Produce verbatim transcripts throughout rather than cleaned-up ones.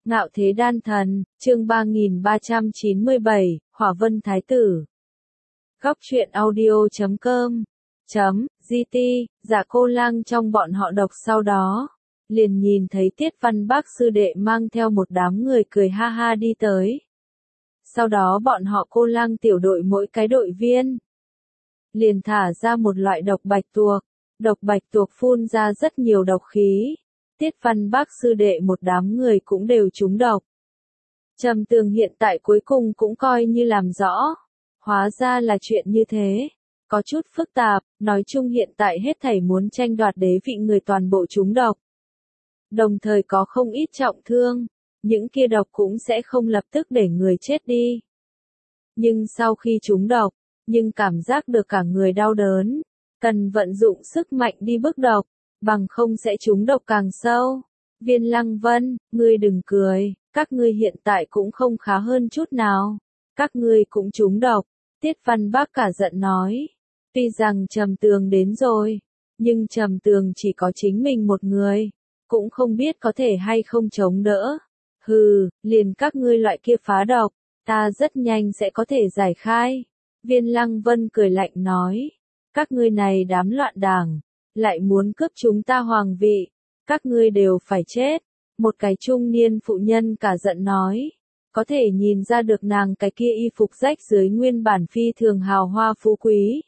Ngạo thế đan thần, chương ba nghìn ba trăm chín mươi bảy, Hỏa Vân Thái Tử. Góc truyện audio chấm com chấm gt, Dạ Cô Lang trong bọn họ độc sau đó. Liền nhìn thấy Tiết Văn Bác sư đệ mang theo một đám người cười ha ha đi tới. Sau đó bọn họ Cô Lang tiểu đội mỗi cái đội viên. Liền thả ra một loại độc bạch tuộc. Độc bạch tuộc phun ra rất nhiều độc khí. Tiết Văn Bác sư đệ một đám người cũng đều trúng độc. Trầm Tường hiện tại cuối cùng cũng coi như làm rõ. Hóa ra là chuyện như thế. Có chút phức tạp, nói chung hiện tại hết thảy muốn tranh đoạt đế vị người toàn bộ trúng độc. Đồng thời có không ít trọng thương, những kia độc cũng sẽ không lập tức để người chết đi. Nhưng sau khi trúng độc, nhưng cảm giác được cả người đau đớn, cần vận dụng sức mạnh đi bức độc, bằng không sẽ trúng độc càng sâu. Viên Lăng Vân, ngươi đừng cười, các ngươi hiện tại cũng không khá hơn chút nào. Các ngươi cũng trúng độc. Tiết Văn Bác cả giận nói. Tuy rằng Trầm Tường đến rồi, nhưng Trầm Tường chỉ có chính mình một người, cũng không biết có thể hay không chống đỡ. Hừ, liền các ngươi loại kia phá độc, ta rất nhanh sẽ có thể giải khai. Viên Lăng Vân cười lạnh nói. Các ngươi này đám loạn đảng, lại muốn cướp chúng ta hoàng vị, các ngươi đều phải chết. Một cái trung niên phụ nhân cả giận nói. Có thể nhìn ra được nàng cái kia y phục rách dưới nguyên bản phi thường hào hoa phú quý.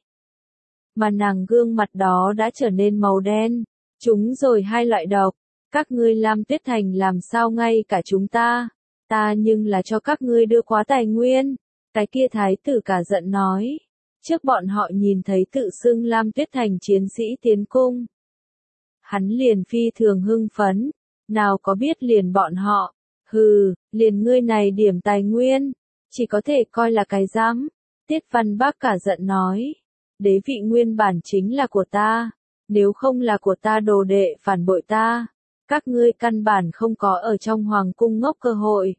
Mà nàng gương mặt đó đã trở nên màu đen, chúng rồi hai loại độc. Các ngươi Lam Tuyết Thành làm sao ngay cả chúng ta, ta nhưng là cho các ngươi đưa quá tài nguyên. Cái kia thái tử cả giận nói. Trước bọn họ nhìn thấy tự xưng Lam Tuyết Thành chiến sĩ tiến cung. Hắn liền phi thường hưng phấn, nào có biết liền bọn họ, hừ, liền ngươi này điểm tài nguyên, chỉ có thể coi là cái rắm. Tiết Văn Bác cả giận nói, đế vị nguyên bản chính là của ta, nếu không là của ta đồ đệ phản bội ta, các ngươi căn bản không có ở trong hoàng cung ngốc cơ hội.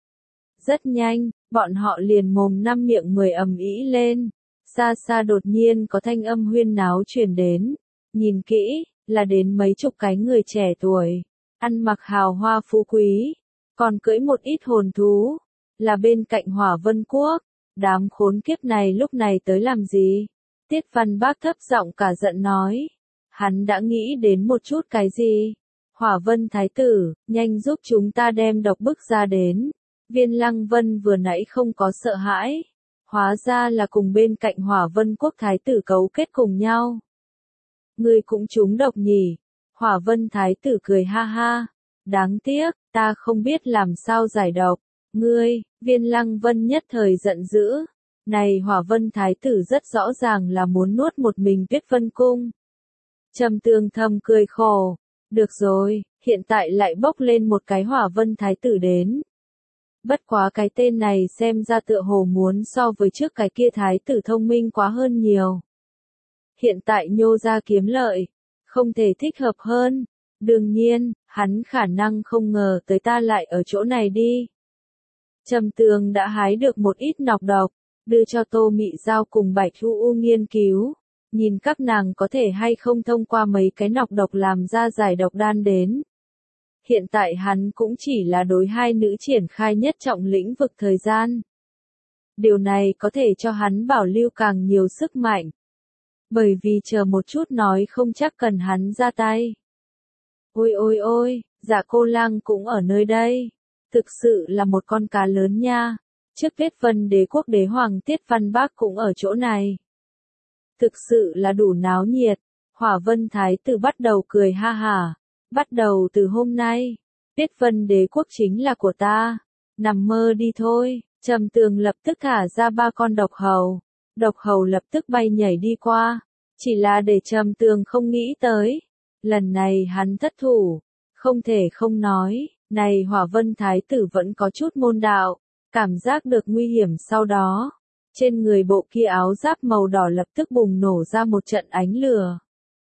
Rất nhanh, bọn họ liền mồm năm miệng mười ầm ĩ lên. Xa xa đột nhiên có thanh âm huyên náo truyền đến, nhìn kỹ, là đến mấy chục cái người trẻ tuổi, ăn mặc hào hoa phú quý, còn cưỡi một ít hồn thú, là bên cạnh Hỏa Vân Quốc. Đám khốn kiếp này lúc này tới làm gì? Tiết Văn Bác thấp giọng cả giận nói, hắn đã nghĩ đến một chút cái gì? Hỏa Vân Thái Tử, nhanh giúp chúng ta đem độc bức ra đến. Viên Lăng Vân vừa nãy không có sợ hãi. Hóa ra là cùng bên cạnh Hỏa Vân Quốc Thái Tử cấu kết cùng nhau. Ngươi cũng trúng độc nhỉ? Hỏa Vân Thái Tử cười ha ha. Đáng tiếc, ta không biết làm sao giải độc. Ngươi, Viên Lăng Vân nhất thời giận dữ. Này Hỏa Vân Thái Tử rất rõ ràng là muốn nuốt một mình Tuyết Vân Cung. Trầm Tường thầm cười khổ. Được rồi, hiện tại lại bốc lên một cái Hỏa Vân Thái Tử đến. Bất quá cái tên này xem ra tựa hồ muốn so với trước cái kia thái tử thông minh quá hơn nhiều. Hiện tại nhô ra kiếm lợi, không thể thích hợp hơn. Đương nhiên, hắn khả năng không ngờ tới ta lại ở chỗ này đi. Trầm Tường đã hái được một ít nọc độc, đưa cho Tô Mị Giao cùng Bạch Thu U nghiên cứu, nhìn các nàng có thể hay không thông qua mấy cái nọc độc làm ra giải độc đan đến. Hiện tại hắn cũng chỉ là đối hai nữ triển khai nhất trọng lĩnh vực thời gian. Điều này có thể cho hắn bảo lưu càng nhiều sức mạnh. Bởi vì chờ một chút nói không chắc cần hắn ra tay. Ôi ôi ôi, Dạ Cô Lang cũng ở nơi đây. Thực sự là một con cá lớn nha. Trước Tuyết Vân Đế quốc đế hoàng Tiết Văn Bác cũng ở chỗ này. Thực sự là đủ náo nhiệt. Hỏa Vân Thái Tử bắt đầu cười ha hả. Bắt đầu từ hôm nay, Tuyết Vân Đế quốc chính là của ta. Nằm mơ đi thôi. Trầm Tường lập tức thả ra ba con độc hầu. Độc hầu lập tức bay nhảy đi qua. Chỉ là để Trầm Tường không nghĩ tới. Lần này hắn thất thủ. Không thể không nói, này Hỏa Vân Thái Tử vẫn có chút môn đạo. Cảm giác được nguy hiểm sau đó. Trên người bộ kia áo giáp màu đỏ lập tức bùng nổ ra một trận ánh lửa.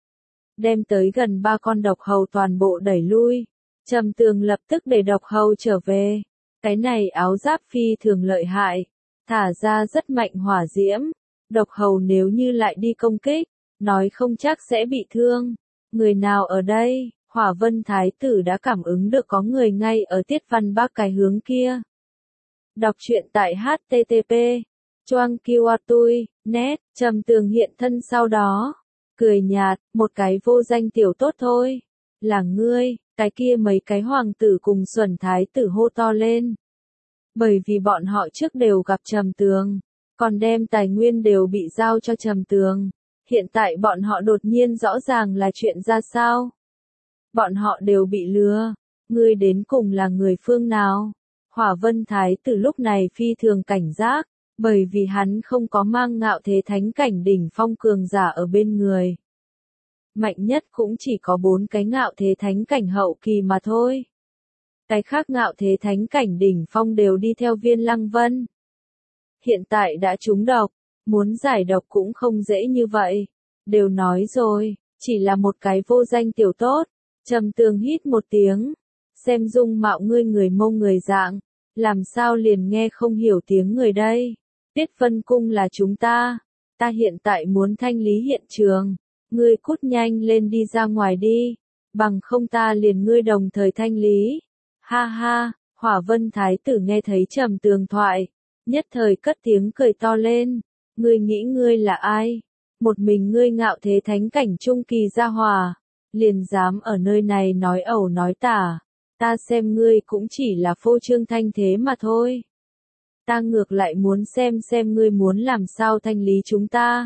Đem tới gần ba con độc hầu toàn bộ đẩy lui. Trầm Tường lập tức để độc hầu trở về. Cái này áo giáp phi thường lợi hại. Thả ra rất mạnh hỏa diễm. Độc hầu nếu như lại đi công kích, nói không chắc sẽ bị thương. Người nào ở đây? Hỏa Vân Thái tử đã cảm ứng được có người ngay ở Tiết Văn Bắc cái hướng kia. Đọc truyện tại H T T P Choang Kiwa Tui, net, Trầm Tường hiện thân sau đó. Cười nhạt, một cái vô danh tiểu tốt thôi. Là ngươi, cái kia mấy cái hoàng tử cùng Xuân Thái tử hô to lên. Bởi vì bọn họ trước đều gặp Trầm Tường, còn đem tài nguyên đều bị giao cho Trầm Tường. Hiện tại bọn họ đột nhiên rõ ràng là chuyện ra sao? Bọn họ đều bị lừa. Ngươi đến cùng là người phương nào? Hỏa Vân Thái tử lúc này phi thường cảnh giác, bởi vì hắn không có mang ngạo thế thánh cảnh đỉnh phong cường giả ở bên người. Mạnh nhất cũng chỉ có bốn cái ngạo thế thánh cảnh hậu kỳ mà thôi. Cái khác ngạo thế thánh cảnh đỉnh phong đều đi theo Viên Lăng Vân. Hiện tại đã trúng độc, muốn giải độc cũng không dễ như vậy. Đều nói rồi, chỉ là một cái vô danh tiểu tốt. Trầm Tường hít một tiếng, xem dung mạo ngươi người Mông người Dạng, làm sao liền nghe không hiểu tiếng người đây. Tiết Vân Cung là chúng ta, ta hiện tại muốn thanh lý hiện trường, ngươi cút nhanh lên đi ra ngoài đi, bằng không ta liền ngươi đồng thời thanh lý. Ha ha, Hỏa Vân Thái tử nghe thấy Trầm Tường thoại, nhất thời cất tiếng cười to lên, ngươi nghĩ ngươi là ai? Một mình ngươi ngạo thế thánh cảnh trung kỳ gia hòa, liền dám ở nơi này nói ẩu nói tả, ta xem ngươi cũng chỉ là phô trương thanh thế mà thôi. Ta ngược lại muốn xem xem ngươi muốn làm sao thanh lý chúng ta.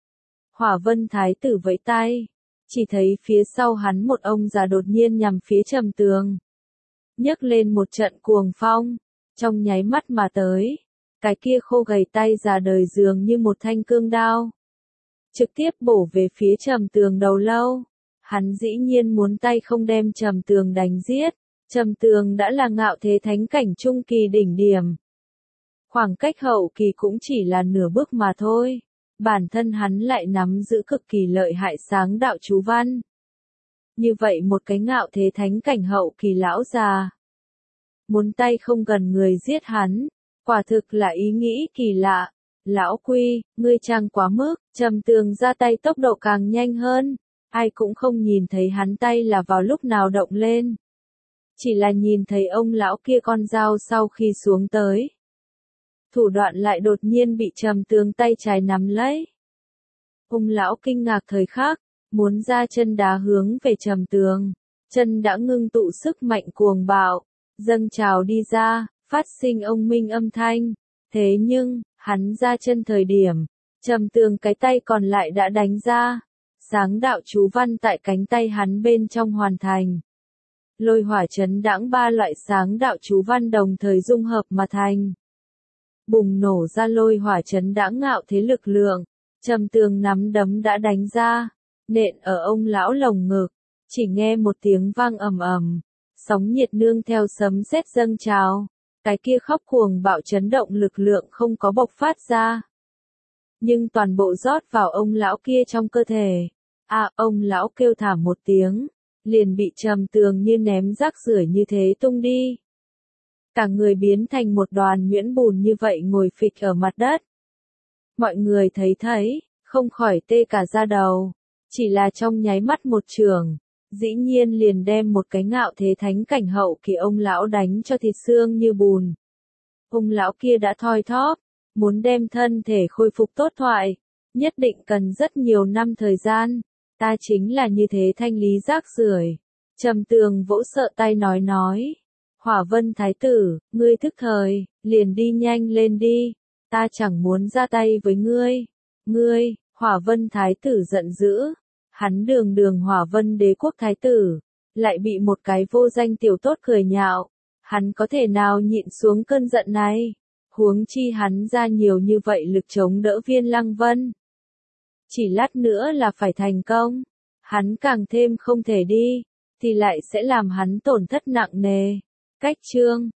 Hỏa Vân Thái tử vẫy tay, chỉ thấy phía sau hắn một ông già đột nhiên nhằm phía Trầm Tường. Nhấc lên một trận cuồng phong, trong nháy mắt mà tới, cái kia khô gầy tay già đời dường như một thanh cương đao. Trực tiếp bổ về phía Trầm Tường đầu lâu. Hắn dĩ nhiên muốn tay không đem Trầm Tường đánh giết. Trầm Tường đã là ngạo thế thánh cảnh trung kỳ đỉnh điểm. Khoảng cách hậu kỳ cũng chỉ là nửa bước mà thôi. Bản thân hắn lại nắm giữ cực kỳ lợi hại sáng đạo chú văn. Như vậy một cái ngạo thế thánh cảnh hậu kỳ lão già. Muốn tay không gần người giết hắn. Quả thực là ý nghĩ kỳ lạ. Lão Quy, ngươi trang quá mức. Trầm Tường ra tay tốc độ càng nhanh hơn. Ai cũng không nhìn thấy hắn tay là vào lúc nào động lên. Chỉ là nhìn thấy ông lão kia con dao sau khi xuống tới. Thủ đoạn lại đột nhiên bị Trầm Tường tay trái nắm lấy. Ông lão kinh ngạc thời khắc, muốn ra chân đá hướng về Trầm Tường. Chân đã ngưng tụ sức mạnh cuồng bạo, dâng trào đi ra, phát sinh ông minh âm thanh. Thế nhưng, hắn ra chân thời điểm, Trầm Tường cái tay còn lại đã đánh ra. Sáng đạo chú văn tại cánh tay hắn bên trong hoàn thành. Lôi hỏa chấn đãng ba loại sáng đạo chú văn đồng thời dung hợp mà thành. Bùng nổ ra lôi hỏa chấn đãng ngạo thế lực lượng. Trầm Tường nắm đấm đã đánh ra, nện ở ông lão lồng ngực, chỉ nghe một tiếng vang ầm ầm, sóng nhiệt nương theo sấm sét dâng trào, cái kia khóc cuồng bạo chấn động lực lượng không có bộc phát ra, nhưng toàn bộ rót vào ông lão kia trong cơ thể. À, ông lão kêu thảm một tiếng, liền bị Trầm Tường như ném rác rưởi như thế tung đi. Cả người biến thành một đoàn nhuyễn bùn như vậy ngồi phịch ở mặt đất. Mọi người thấy thấy, không khỏi tê cả da đầu, chỉ là trong nháy mắt một trường, dĩ nhiên liền đem một cái ngạo thế thánh cảnh hậu kỳ ông lão đánh cho thịt xương như bùn. Ông lão kia đã thoi thóp, muốn đem thân thể khôi phục tốt thoại, nhất định cần rất nhiều năm thời gian, ta chính là như thế thanh lý rác rưởi. Trầm Tường vỗ sợ tay nói nói, Hỏa Vân Thái tử, ngươi thức thời, liền đi nhanh lên đi. Ta chẳng muốn ra tay với ngươi. Ngươi, Hỏa Vân Thái tử giận dữ. Hắn đường đường Hỏa Vân đế quốc thái tử, lại bị một cái vô danh tiểu tốt cười nhạo. Hắn có thể nào nhịn xuống cơn giận này? Huống chi hắn ra nhiều như vậy lực chống đỡ Viên Lăng Vân. Chỉ lát nữa là phải thành công. Hắn càng thêm không thể đi, thì lại sẽ làm hắn tổn thất nặng nề. Cách chương